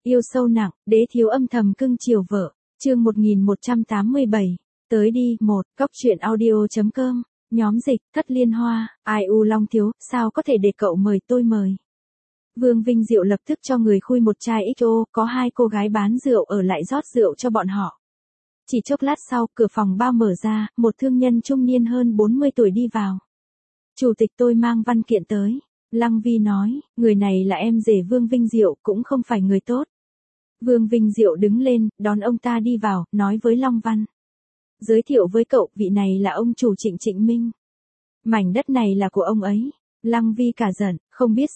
Yêu sâu nặng, đế thiếu âm thầm cưng chiều vợ. Chương 1187. Tới đi, Cóc truyện audio.com. Nhóm dịch, Thất Liên Hoa, ai u Long thiếu, sao có thể để cậu mời tôi mời. Vương Vinh Diệu lập tức cho người khui một chai XO, có hai cô gái bán rượu ở lại rót rượu cho bọn họ. Chỉ chốc lát sau, cửa phòng bao mở ra, một thương nhân trung niên hơn 40 tuổi đi vào. Chủ tịch tôi mang văn kiện tới. Lăng Vi nói, người này là em rể Vương Vinh Diệu, cũng không phải người tốt. Vương Vinh Diệu đứng lên, đón ông ta đi vào, nói với Long Văn. Giới thiệu với cậu, vị này là ông chủ Trịnh Trịnh Minh. Mảnh đất này là của ông ấy. Lăng Vi cả giận, không biết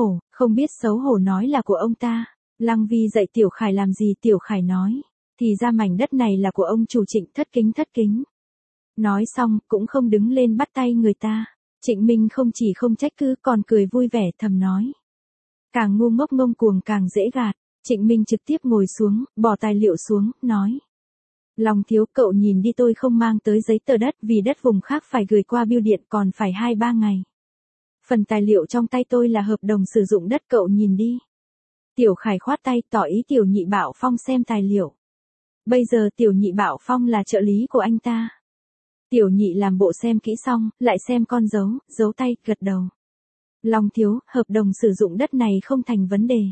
xấu hổ nói là của ông ta. Lăng Vi dạy Tiểu Khải làm gì, Tiểu Khải nói. Thì ra mảnh đất này là của ông chủ Trịnh, thất kính. Nói xong, cũng không đứng lên bắt tay người ta. Trịnh Minh không chỉ không trách cứ còn cười vui vẻ thầm nói. Càng ngu ngốc ngông cuồng càng dễ gạt. Trịnh Minh trực tiếp ngồi xuống, bỏ tài liệu xuống, nói. Long thiếu, cậu nhìn đi, tôi không mang tới giấy tờ đất vì đất vùng khác phải gửi qua bưu điện còn phải 2-3 ngày. Phần tài liệu trong tay tôi là hợp đồng sử dụng đất, cậu nhìn đi. Tiểu Khải khoát tay tỏ ý Tiểu Nhị Bảo Phong xem tài liệu. Bây giờ Tiểu Nhị Bảo Phong là trợ lý của anh ta. Tiểu Nhị làm bộ xem kỹ xong, lại xem con dấu tay, gật đầu. Long thiếu, hợp đồng sử dụng đất này không thành vấn đề.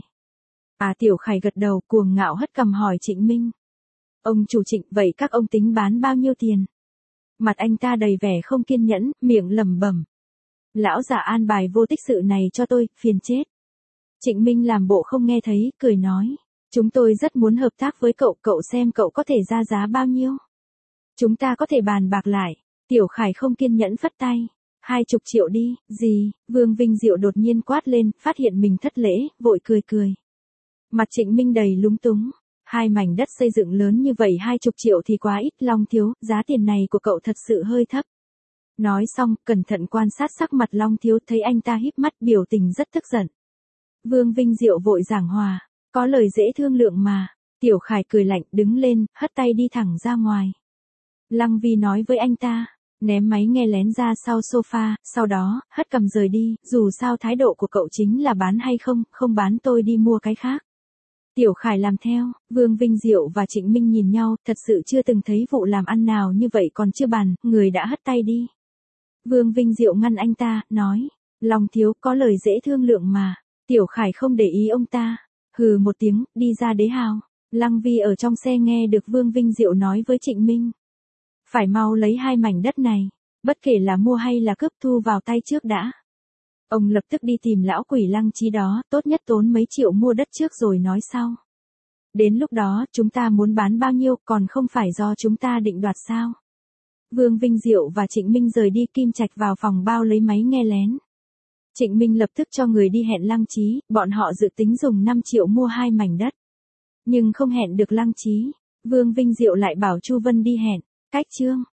Tiểu Khải gật đầu, cuồng ngạo hất cằm hỏi Trịnh Minh. Ông chủ Trịnh, vậy các ông tính bán bao nhiêu tiền? Mặt anh ta đầy vẻ không kiên nhẫn, miệng lẩm bẩm. Lão già an bài vô tích sự này cho tôi, phiền chết. Trịnh Minh làm bộ không nghe thấy, cười nói. Chúng tôi rất muốn hợp tác với cậu, cậu xem cậu có thể ra giá bao nhiêu? Chúng ta có thể bàn bạc lại. Tiểu Khải không kiên nhẫn phất tay. 20 triệu đi, gì? Vương Vinh Diệu đột nhiên quát lên, phát hiện mình thất lễ, vội cười. Mặt Trịnh Minh đầy lúng túng. Hai mảnh đất xây dựng lớn như vậy 20 triệu thì quá ít, Long thiếu, giá tiền này của cậu thật sự hơi thấp. Nói xong, cẩn thận quan sát sắc mặt Long thiếu, thấy anh ta híp mắt, biểu tình rất tức giận. Vương Vinh Diệu vội giảng hòa, có lời dễ thương lượng mà. Tiểu Khải cười lạnh, đứng lên, hất tay đi thẳng ra ngoài. Lăng Vi nói với anh ta, ném máy nghe lén ra sau sofa, sau đó, hất cầm rời đi, dù sao thái độ của cậu chính là bán hay không bán tôi đi mua cái khác. Tiểu Khải làm theo, Vương Vinh Diệu và Trịnh Minh nhìn nhau, thật sự chưa từng thấy vụ làm ăn nào như vậy, còn chưa bàn, người đã hất tay đi. Vương Vinh Diệu ngăn anh ta, nói, Long thiếu, có lời dễ thương lượng mà. Tiểu Khải không để ý ông ta, hừ một tiếng, đi ra đế hào. Lăng Vi ở trong xe nghe được Vương Vinh Diệu nói với Trịnh Minh. Phải mau lấy hai mảnh đất này, bất kể là mua hay là cướp, thu vào tay trước đã. Ông lập tức đi tìm lão quỷ Lăng Chí đó, tốt nhất tốn mấy triệu mua đất trước rồi nói sau. Đến lúc đó, chúng ta muốn bán bao nhiêu, còn không phải do chúng ta định đoạt sao? Vương Vinh Diệu và Trịnh Minh rời đi, Kim Trạch vào phòng bao lấy máy nghe lén. Trịnh Minh lập tức cho người đi hẹn Lăng Chí, bọn họ dự tính dùng 5 triệu mua hai mảnh đất. Nhưng không hẹn được Lăng Chí, Vương Vinh Diệu lại bảo Chu Vân đi hẹn. Cách chương